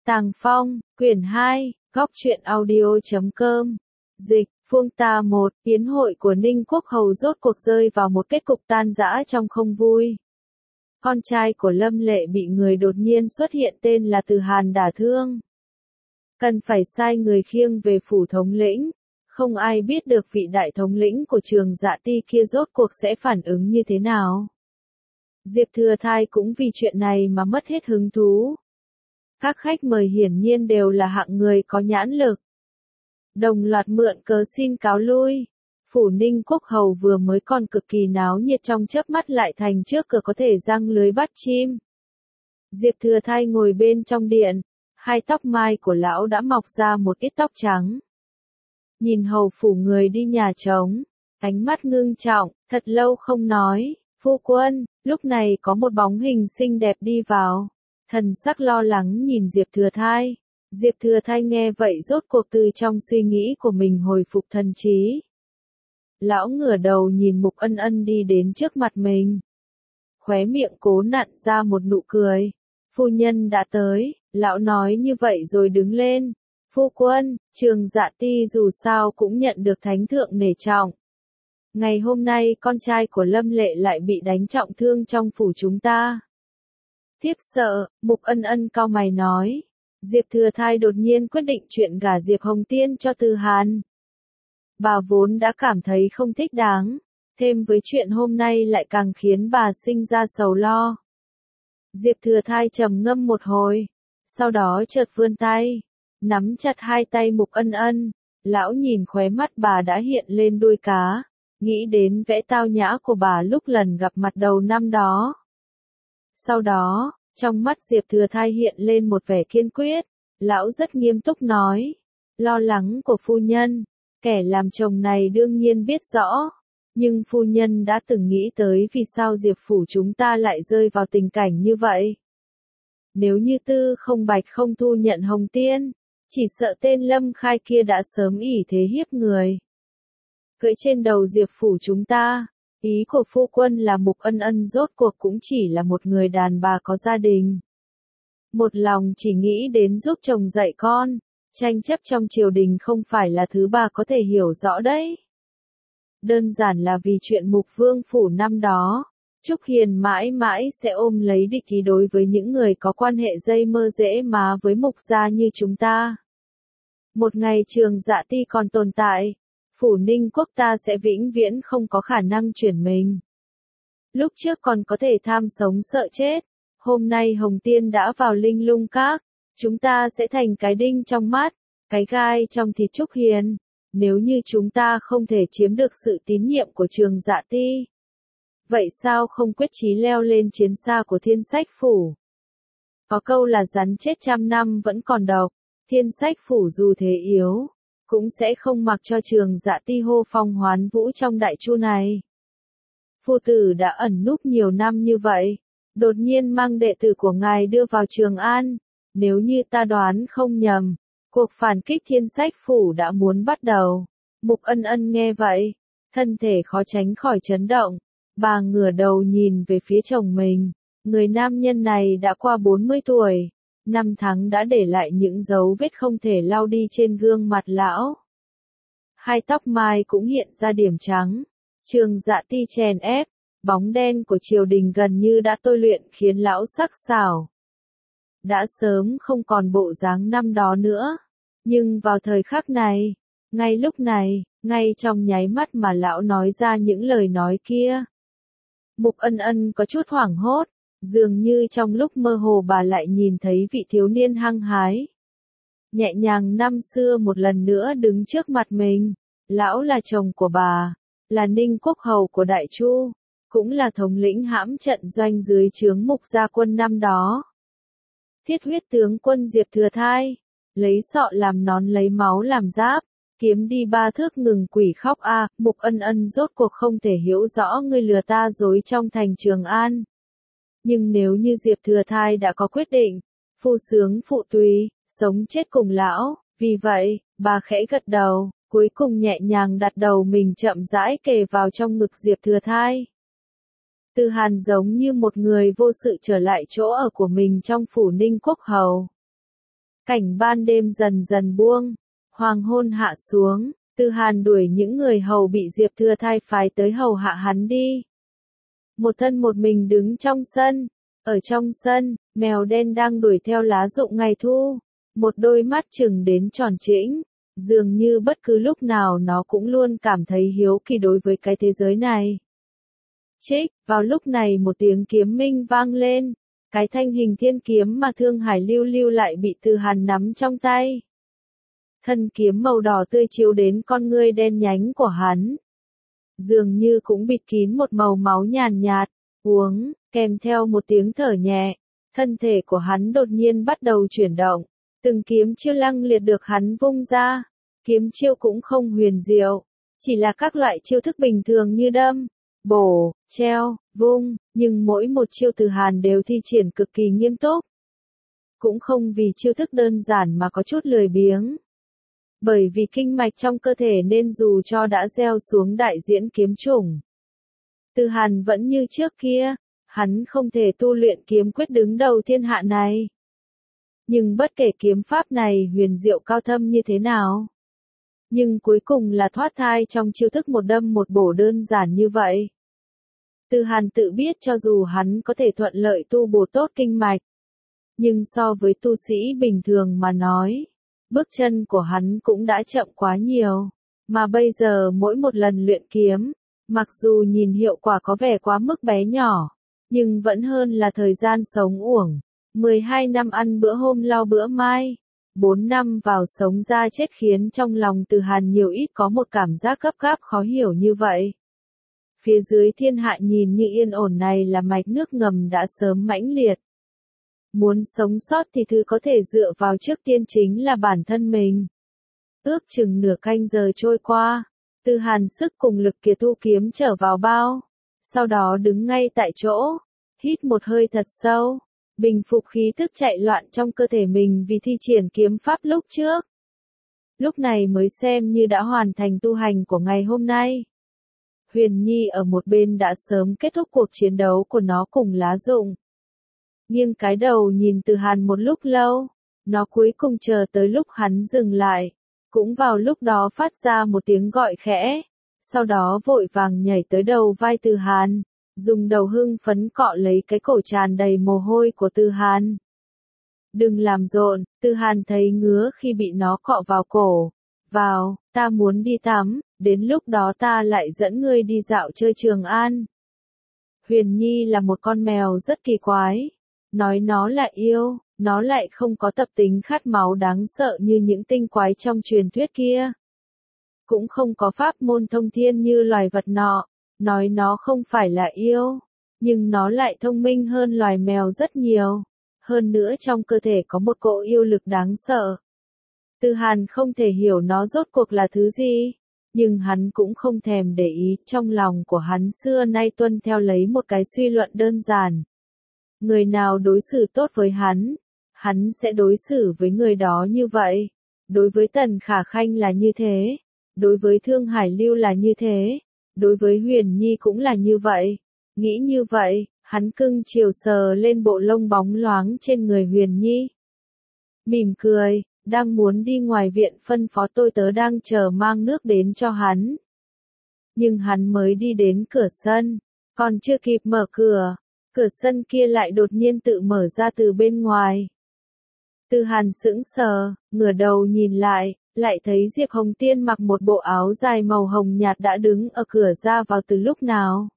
Tàng Phong, quyển 2, góc truyện audio.com. Dịch, Phương Ta 1, yến hội của Ninh Quốc Hầu rốt cuộc rơi vào một kết cục tan rã trong không vui. Con trai của Lâm Lệ bị người đột nhiên xuất hiện tên là Từ Hàn đả thương. Cần phải sai người khiêng về phủ thống lĩnh. Không ai biết được vị đại thống lĩnh của Trường Dạ Ti kia rốt cuộc sẽ phản ứng như thế nào. Diệp Thừa Thai cũng vì chuyện này mà mất hết hứng thú. Các khách mời hiển nhiên đều là hạng người có nhãn lực. Đồng loạt mượn cớ xin cáo lui. Phủ Ninh Quốc Hầu vừa mới còn cực kỳ náo nhiệt trong chớp mắt lại thành trước cửa có thể giăng lưới bắt chim. Diệp Thừa Thai ngồi bên trong điện, hai tóc mai của lão đã mọc ra một ít tóc trắng. Nhìn hầu phủ người đi nhà trống, ánh mắt ngưng trọng, thật lâu không nói, phu quân, lúc này có một bóng hình xinh đẹp đi vào. Thần sắc lo lắng nhìn Diệp Thừa Thai. Diệp Thừa Thai nghe vậy rốt cuộc từ trong suy nghĩ của mình hồi phục thần trí. Lão ngửa đầu nhìn Mục Ân Ân đi đến trước mặt mình. Khóe miệng cố nặn ra một nụ cười. Phu nhân đã tới, lão nói như vậy rồi đứng lên. Phu quân, Trường Dạ Ti dù sao cũng nhận được thánh thượng nể trọng. Ngày hôm nay con trai của Lâm Lệ lại bị đánh trọng thương trong phủ chúng ta. Tiếp sợ, Mục Ân Ân cau mày nói. Diệp Thừa Thai đột nhiên quyết định chuyện gả Diệp Hồng Tiên cho Từ Hàn. Bà vốn đã cảm thấy không thích đáng, thêm với chuyện hôm nay lại càng khiến bà sinh ra sầu lo. Diệp Thừa Thai trầm ngâm một hồi, sau đó chợt vươn tay, nắm chặt hai tay Mục Ân Ân. Lão nhìn khóe mắt bà đã hiện lên đuôi cá, nghĩ đến vẻ tao nhã của bà lúc lần gặp mặt đầu năm đó. Sau đó, trong mắt Diệp Thừa Thai hiện lên một vẻ kiên quyết, lão rất nghiêm túc nói, lo lắng của phu nhân, kẻ làm chồng này đương nhiên biết rõ, nhưng phu nhân đã từng nghĩ tới vì sao Diệp phủ chúng ta lại rơi vào tình cảnh như vậy. Nếu như Tư Không Bạch không thu nhận Hồng Tiên, chỉ sợ tên Lâm Khai kia đã sớm ỷ thế hiếp người. Cưỡi trên đầu Diệp phủ chúng ta. Ý của phu quân là Mục Ân Ân rốt cuộc cũng chỉ là một người đàn bà có gia đình. Một lòng chỉ nghĩ đến giúp chồng dạy con, tranh chấp trong triều đình không phải là thứ bà có thể hiểu rõ đấy. Đơn giản là vì chuyện Mục Vương phủ năm đó, Trúc Hiền mãi mãi sẽ ôm lấy địch ý đối với những người có quan hệ dây mơ dễ má với Mục gia như chúng ta. Một ngày Trường Dạ Ti còn tồn tại, Phủ Ninh Quốc ta sẽ vĩnh viễn không có khả năng chuyển mình. Lúc trước còn có thể tham sống sợ chết, hôm nay Hồng Tiên đã vào Linh Lung Các, chúng ta sẽ thành cái đinh trong mắt, cái gai trong thịt Trúc Hiền, nếu như chúng ta không thể chiếm được sự tín nhiệm của Trường Dạ Ti. Vậy sao không quyết chí leo lên chiến xa của Thiên Sách Phủ? Có câu là rắn chết 100 năm vẫn còn độc, Thiên Sách Phủ dù thế yếu, cũng sẽ không mặc cho Trường Dạ Ti hô phong hoán vũ trong đại chu này. Phu tử đã ẩn núp nhiều năm như vậy, đột nhiên mang đệ tử của ngài đưa vào Trường An, nếu như ta đoán không nhầm, cuộc phản kích Thiên Sách Phủ đã muốn bắt đầu. Mục Ân Ân nghe vậy, thân thể khó tránh khỏi chấn động, bà ngửa đầu nhìn về phía chồng mình, người nam nhân này đã qua 40 tuổi. 5 tháng đã để lại những dấu vết không thể lau đi trên gương mặt lão. Hai tóc mai cũng hiện ra điểm trắng. Trường Dạ Ti chèn ép, bóng đen của triều đình gần như đã tôi luyện khiến lão sắc sảo. Đã sớm không còn bộ dáng năm đó nữa. Nhưng vào thời khắc này, ngay lúc này, ngay trong nháy mắt mà lão nói ra những lời nói kia. Mục Ân Ân có chút hoảng hốt. Dường như trong lúc mơ hồ bà lại nhìn thấy vị thiếu niên hăng hái. Nhẹ nhàng năm xưa một lần nữa đứng trước mặt mình. Lão là chồng của bà, là Ninh Quốc Hầu của Đại Chu, cũng là thống lĩnh hãm trận doanh dưới trướng Mục gia quân năm đó. Thiết huyết tướng quân Diệp Thừa Thai, lấy sọ làm nón lấy máu làm giáp, kiếm đi 3 thước ngừng quỷ khóc a. Mục Ân Ân rốt cuộc không thể hiểu rõ ngươi lừa ta dối trong thành Trường An. Nhưng nếu như Diệp Thừa Thai đã có quyết định, phu sướng phụ tùy, sống chết cùng lão, vì vậy, bà khẽ gật đầu, cuối cùng nhẹ nhàng đặt đầu mình chậm rãi kề vào trong ngực Diệp Thừa Thai. Từ Hàn giống như một người vô sự trở lại chỗ ở của mình trong phủ Ninh Quốc Hầu. Cảnh ban đêm dần dần buông, hoàng hôn hạ xuống, Từ Hàn đuổi những người hầu bị Diệp Thừa Thai phái tới hầu hạ hắn đi. Một thân một mình đứng trong sân, ở trong sân, mèo đen đang đuổi theo lá rụng ngày thu, một đôi mắt trừng đến tròn trĩnh, dường như bất cứ lúc nào nó cũng luôn cảm thấy hiếu kỳ đối với cái thế giới này. Chích, vào lúc này một tiếng kiếm minh vang lên, cái thanh hình thiên kiếm mà Thương Hải Lưu Lưu lại bị Từ Hàn nắm trong tay. Thân kiếm màu đỏ tươi chiếu đến con ngươi đen nhánh của hắn. Dường như cũng bịt kín một màu máu nhàn nhạt, uống, kèm theo một tiếng thở nhẹ, thân thể của hắn đột nhiên bắt đầu chuyển động, từng kiếm chiêu lăng liệt được hắn vung ra, kiếm chiêu cũng không huyền diệu, chỉ là các loại chiêu thức bình thường như đâm, bổ, treo, vung, nhưng mỗi một chiêu Từ Hàn đều thi triển cực kỳ nghiêm túc. Cũng không vì chiêu thức đơn giản mà có chút lười biếng. Bởi vì kinh mạch trong cơ thể nên dù cho đã gieo xuống đại diễn kiếm chủng, Từ Hàn vẫn như trước kia, hắn không thể tu luyện kiếm quyết đứng đầu thiên hạ này. Nhưng bất kể kiếm pháp này huyền diệu cao thâm như thế nào, nhưng cuối cùng là thoát thai trong chiêu thức một đâm một bổ đơn giản như vậy. Từ Hàn tự biết cho dù hắn có thể thuận lợi tu bổ tốt kinh mạch, nhưng so với tu sĩ bình thường mà nói, bước chân của hắn cũng đã chậm quá nhiều, mà bây giờ mỗi một lần luyện kiếm, mặc dù nhìn hiệu quả có vẻ quá mức bé nhỏ, nhưng vẫn hơn là thời gian sống uổng, 12 năm ăn bữa hôm lo bữa mai, 4 năm vào sống ra chết khiến trong lòng Từ Hàn nhiều ít có một cảm giác gấp gáp khó hiểu như vậy. Phía dưới thiên hạ nhìn như yên ổn này là mạch nước ngầm đã sớm mãnh liệt. Muốn sống sót thì thứ có thể dựa vào trước tiên chính là bản thân mình. Ước chừng nửa canh giờ trôi qua, Từ Hàn sức cùng lực kiệt thu kiếm trở vào bao, sau đó đứng ngay tại chỗ, hít một hơi thật sâu, bình phục khí tức chạy loạn trong cơ thể mình vì thi triển kiếm pháp lúc trước. Lúc này mới xem như đã hoàn thành tu hành của ngày hôm nay. Huyền Nhi ở một bên đã sớm kết thúc cuộc chiến đấu của nó cùng lá rụng. Nghiêng cái đầu nhìn Từ Hàn một lúc lâu, nó cuối cùng chờ tới lúc hắn dừng lại, cũng vào lúc đó phát ra một tiếng gọi khẽ, sau đó vội vàng nhảy tới đầu vai Từ Hàn, dùng đầu hưng phấn cọ lấy cái cổ tràn đầy mồ hôi của Từ Hàn. Đừng làm rộn, Từ Hàn thấy ngứa khi bị nó cọ vào cổ. Vào, ta muốn đi tắm, đến lúc đó ta lại dẫn ngươi đi dạo chơi Trường An. Huyền Nhi là một con mèo rất kỳ quái. Nói nó là yêu, nó lại không có tập tính khát máu đáng sợ như những tinh quái trong truyền thuyết kia. Cũng không có pháp môn thông thiên như loài vật nọ, nói nó không phải là yêu, nhưng nó lại thông minh hơn loài mèo rất nhiều. Hơn nữa trong cơ thể có một cỗ yêu lực đáng sợ. Từ Hàn không thể hiểu nó rốt cuộc là thứ gì, nhưng hắn cũng không thèm để ý, trong lòng của hắn xưa nay tuân theo lấy một cái suy luận đơn giản. Người nào đối xử tốt với hắn sẽ đối xử với người đó như vậy. Đối với Tần Khả Khanh là như thế, đối với Thương Hải Lưu là như thế, đối với Huyền Nhi cũng là như vậy. Nghĩ như vậy, hắn cưng chiều sờ lên bộ lông bóng loáng trên người Huyền Nhi. Mỉm cười, đang muốn đi ngoài viện phân phó tôi tớ đang chờ mang nước đến cho hắn. Nhưng hắn mới đi đến cửa sân, còn chưa kịp mở cửa, cửa sân kia lại đột nhiên tự mở ra từ bên ngoài. Từ Hàn sững sờ, ngửa đầu nhìn lại thấy Diệp Hồng Tiên mặc một bộ áo dài màu hồng nhạt đã đứng ở cửa ra vào từ lúc nào.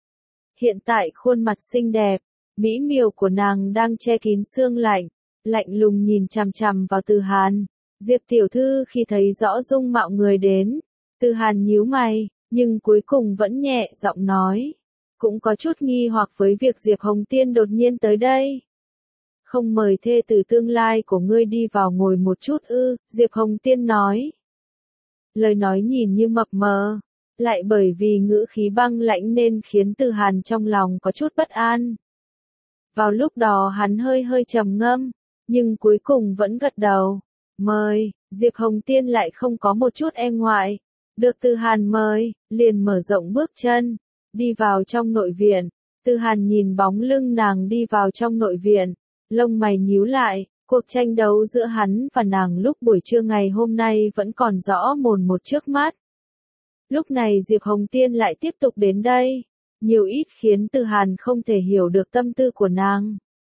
Hiện tại khuôn mặt xinh đẹp, mỹ miều của nàng đang che kín sương lạnh, lạnh lùng nhìn chằm chằm vào Từ Hàn. Diệp tiểu thư khi thấy rõ dung mạo người đến, Từ Hàn nhíu mày, nhưng cuối cùng vẫn nhẹ giọng nói. Cũng có chút nghi hoặc với việc Diệp Hồng Tiên đột nhiên tới đây. Không mời thê tử tương lai của ngươi đi vào ngồi một chút ư, Diệp Hồng Tiên nói. Lời nói nhìn như mập mờ, lại bởi vì ngữ khí băng lãnh nên khiến Từ Hàn trong lòng có chút bất an. Vào lúc đó hắn hơi trầm ngâm, nhưng cuối cùng vẫn gật đầu. Mời, Diệp Hồng Tiên lại không có một chút e ngại. Được Từ Hàn mời, liền mở rộng bước chân, đi vào trong nội viện. Từ Hàn nhìn bóng lưng nàng đi vào trong nội viện, lông mày nhíu lại, Cuộc tranh đấu giữa hắn và nàng lúc buổi trưa ngày hôm nay vẫn còn rõ mồn một trước mắt. Lúc này Diệp Hồng Tiên lại tiếp tục đến đây, nhiều ít khiến Từ Hàn không thể hiểu được tâm tư của nàng.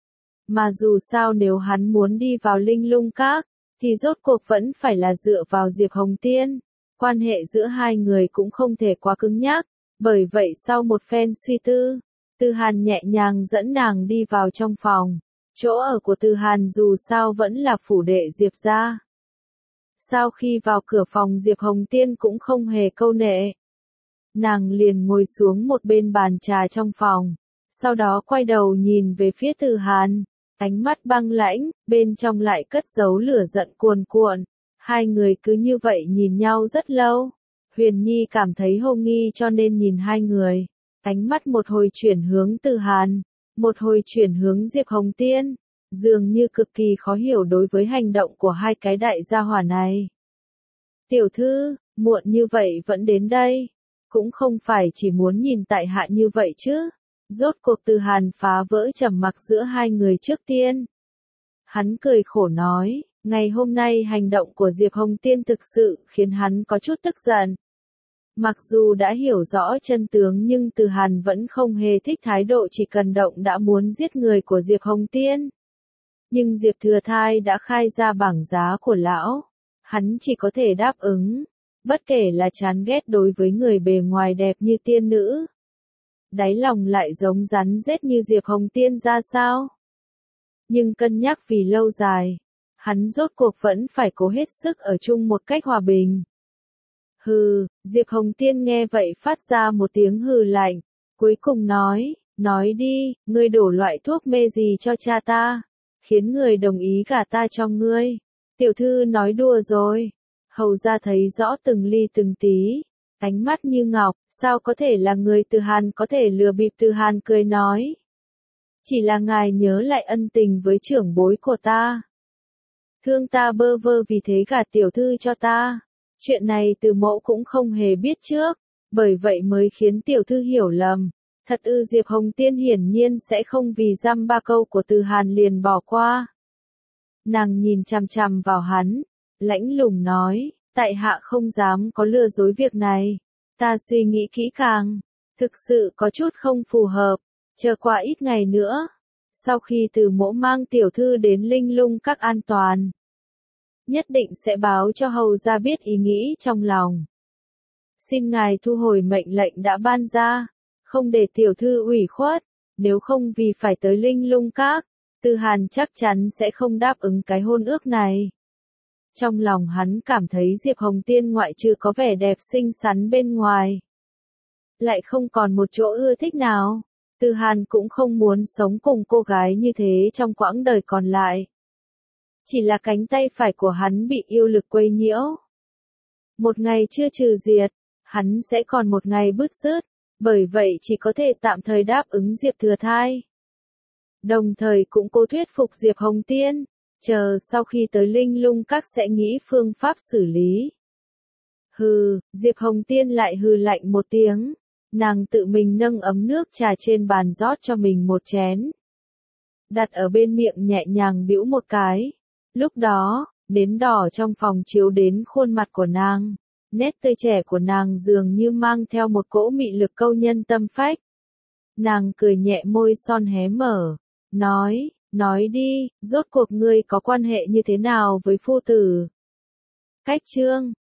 Mà dù sao nếu hắn muốn đi vào Linh Lung Các, thì rốt cuộc vẫn phải là dựa vào Diệp Hồng Tiên. Quan hệ giữa hai người cũng không thể quá cứng nhắc, bởi vậy sau một phen suy tư, Từ Hàn nhẹ nhàng dẫn nàng đi vào trong phòng. Chỗ ở của Từ Hàn dù sao vẫn là phủ đệ Diệp gia. Sau khi vào cửa phòng Diệp Hồng Tiên cũng không hề câu nệ. Nàng liền ngồi xuống một bên bàn trà trong phòng, sau đó quay đầu nhìn về phía Từ Hàn, ánh mắt băng lãnh, bên trong lại cất giấu lửa giận cuồn cuộn. Hai người cứ như vậy nhìn nhau rất lâu. Huyền Nhi cảm thấy hồ nghi cho nên nhìn hai người, ánh mắt một hồi chuyển hướng Từ Hàn, một hồi chuyển hướng Diệp Hồng Tiên, dường như cực kỳ khó hiểu đối với hành động của hai cái đại gia hỏa này. Tiểu thư, muộn như vậy vẫn đến đây, cũng không phải chỉ muốn nhìn tại hạ như vậy chứ. Rốt cuộc Từ Hàn phá vỡ trầm mặc giữa hai người trước tiên. Hắn cười khổ nói, ngày hôm nay hành động của Diệp Hồng Tiên thực sự khiến hắn có chút tức giận. Mặc dù đã hiểu rõ chân tướng nhưng Từ Hàn vẫn không hề thích thái độ chỉ cần động đã muốn giết người của Diệp Hồng Tiên. Nhưng Diệp Thừa Thai đã khai ra bảng giá của lão, hắn chỉ có thể đáp ứng, bất kể là chán ghét đối với người bề ngoài đẹp như tiên nữ. Đáy lòng lại giống rắn rết như Diệp Hồng Tiên ra sao. Nhưng cân nhắc vì lâu dài, hắn rốt cuộc vẫn phải cố hết sức ở chung một cách hòa bình. Hừ, Diệp Hồng Tiên nghe vậy phát ra một tiếng hừ lạnh, cuối cùng nói đi, ngươi đổ loại thuốc mê gì cho cha ta, khiến người đồng ý gả ta cho ngươi. Tiểu thư nói đùa rồi. Hầu ra thấy rõ từng ly từng tí, ánh mắt như ngọc, sao có thể là người Từ Hàn có thể lừa bịp. Từ Hàn cười nói. Chỉ là ngài nhớ lại ân tình với trưởng bối của ta. Thương ta bơ vơ vì thế gả tiểu thư cho ta. Chuyện này Từ mẫu cũng không hề biết trước, bởi vậy mới khiến tiểu thư hiểu lầm. Thật ư? Diệp Hồng Tiên hiển nhiên sẽ không vì dăm ba câu của Từ Hàn liền bỏ qua. Nàng nhìn chằm chằm vào hắn, lãnh lùng nói, tại hạ không dám có lừa dối việc này. Ta suy nghĩ kỹ càng, thực sự có chút không phù hợp, chờ qua ít ngày nữa. Sau khi Từ mẫu mang tiểu thư đến Linh Lung Các an toàn, nhất định sẽ báo cho hầu gia biết ý nghĩ trong lòng. Xin ngài thu hồi mệnh lệnh đã ban ra, không để tiểu thư ủy khuất, nếu không vì phải tới Linh Lung Các, Từ Hàn chắc chắn sẽ không đáp ứng cái hôn ước này. Trong lòng hắn cảm thấy Diệp Hồng Tiên ngoại trừ có vẻ đẹp xinh xắn bên ngoài, lại không còn một chỗ ưa thích nào. Từ Hàn cũng không muốn sống cùng cô gái như thế trong quãng đời còn lại. Chỉ là cánh tay phải của hắn bị yêu lực quấy nhiễu. Một ngày chưa trừ diệt, hắn sẽ còn một ngày bứt rứt, bởi vậy chỉ có thể tạm thời đáp ứng Diệp Thừa Thai. Đồng thời cũng cố thuyết phục Diệp Hồng Tiên, chờ sau khi tới Linh Lung Các sẽ nghĩ phương pháp xử lý. Hừ, Diệp Hồng Tiên lại hừ lạnh một tiếng, nàng tự mình nâng ấm nước trà trên bàn rót cho mình một chén. Đặt ở bên miệng nhẹ nhàng bĩu một cái. Lúc đó, nến đỏ trong phòng chiếu đến khuôn mặt của nàng. Nét tươi trẻ của nàng dường như mang theo một cỗ mị lực câu nhân tâm phách. Nàng cười nhẹ môi son hé mở, nói đi, rốt cuộc ngươi có quan hệ như thế nào với phu tử? Cách chương